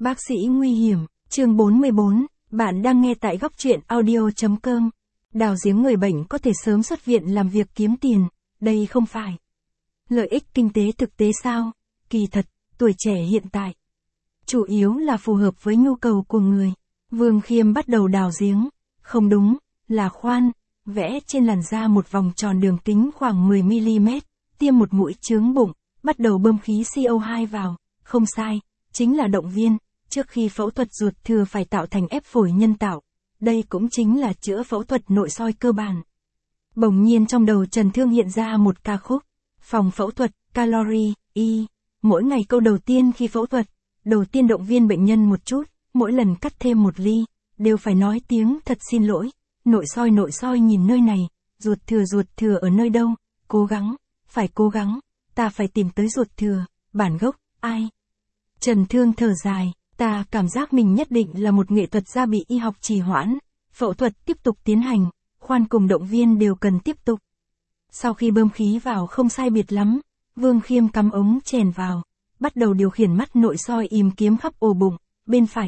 Bác sĩ nguy hiểm, chương 44, bạn đang nghe tại góc truyện audio.com. Đào giếng người bệnh có thể sớm xuất viện làm việc kiếm tiền, đây không phải lợi ích kinh tế thực tế sao? Kỳ thật, tuổi trẻ hiện tại chủ yếu là phù hợp với nhu cầu của người. Vương Khiêm bắt đầu đào giếng, không đúng, là khoan, vẽ trên làn da một vòng tròn đường kính khoảng 10mm, tiêm một mũi chướng bụng, bắt đầu bơm khí CO2 vào, không sai, chính là động viên, trước khi phẫu thuật ruột thừa phải tạo thành ép phổi nhân tạo. Đây cũng chính là chữa phẫu thuật nội soi cơ bản. Bỗng nhiên trong đầu Trần Thương hiện ra một ca khúc, phòng phẫu thuật, calorie, y. Mỗi ngày câu đầu tiên khi phẫu thuật, đầu tiên động viên bệnh nhân một chút, mỗi lần cắt thêm một ly, đều phải nói tiếng thật xin lỗi. Nội soi nhìn nơi này, ruột thừa ở nơi đâu, cố gắng, phải cố gắng, ta phải tìm tới ruột thừa, bản gốc, ai? Trần Thương thở dài, ta cảm giác mình nhất định là một nghệ thuật gia bị y học trì hoãn, phẫu thuật tiếp tục tiến hành, khoan cùng động viên đều cần tiếp tục. Sau khi bơm khí vào không sai biệt lắm, Vương Khiêm cắm ống chèn vào, bắt đầu điều khiển mắt nội soi tìm kiếm khắp ổ bụng, bên phải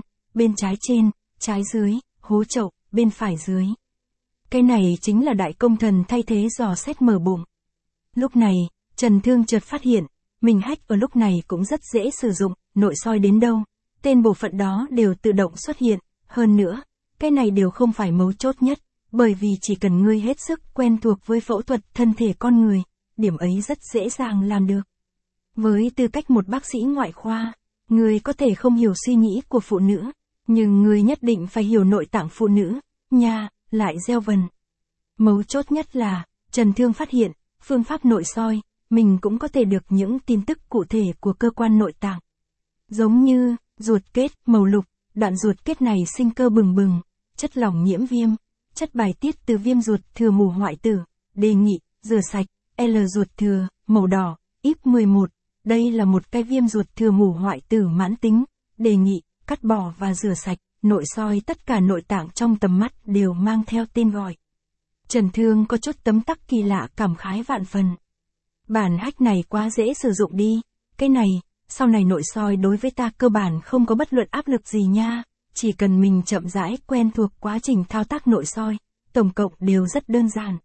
trên, trái dưới, hố chậu, bên phải dưới. Cái này chính là đại công thần thay thế dò xét mở bụng. Lúc này, Trần Thương chợt phát hiện, mình hack ở lúc này cũng rất dễ sử dụng, nội soi đến đâu, tên bộ phận đó đều tự động xuất hiện, hơn nữa, cái này đều không phải mấu chốt nhất, bởi vì chỉ cần ngươi hết sức quen thuộc với phẫu thuật thân thể con người, điểm ấy rất dễ dàng làm được. Với tư cách một bác sĩ ngoại khoa, ngươi có thể không hiểu suy nghĩ của phụ nữ, nhưng ngươi nhất định phải hiểu nội tạng phụ nữ, nha, lại gieo vần. Mấu chốt nhất là, Trần Thương phát hiện, phương pháp nội soi, mình cũng có thể được những tin tức cụ thể của cơ quan nội tạng. Giống như, ruột kết, màu lục, đoạn ruột kết này sinh cơ bừng bừng, chất lỏng nhiễm viêm, chất bài tiết từ viêm ruột thừa mù hoại tử, đề nghị, rửa sạch, L ruột thừa, màu đỏ, IP11, đây là một cái viêm ruột thừa mù hoại tử mãn tính, đề nghị, cắt bỏ và rửa sạch, nội soi tất cả nội tạng trong tầm mắt đều mang theo tên gọi. Trần Thương có chút tấm tắc kỳ lạ cảm khái vạn phần. Bản hack này quá dễ sử dụng đi, cái này, sau này nội soi đối với ta cơ bản không có bất luận áp lực gì nha, chỉ cần mình chậm rãi quen thuộc quá trình thao tác nội soi, tổng cộng đều rất đơn giản.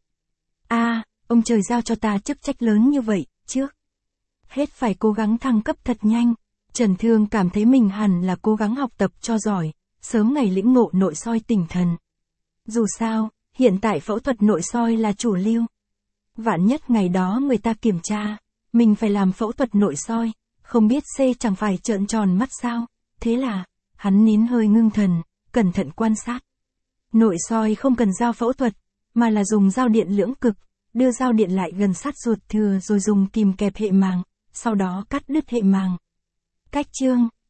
Ông trời giao cho ta chức trách lớn như vậy, trước hết phải cố gắng thăng cấp thật nhanh. Trần Thương cảm thấy mình hẳn là cố gắng học tập cho giỏi, sớm ngày lĩnh ngộ nội soi tỉnh thần. Dù sao, hiện tại phẫu thuật nội soi là chủ lưu. Vạn nhất ngày đó người ta kiểm tra, mình phải làm phẫu thuật nội soi, không biết C chẳng phải trợn tròn mắt sao, thế là, hắn nín hơi ngưng thần, cẩn thận quan sát. Nội soi không cần dao phẫu thuật, mà là dùng dao điện lưỡng cực, đưa dao điện lại gần sát ruột thừa rồi dùng kìm kẹp hệ màng, sau đó cắt đứt hệ màng. Cách chương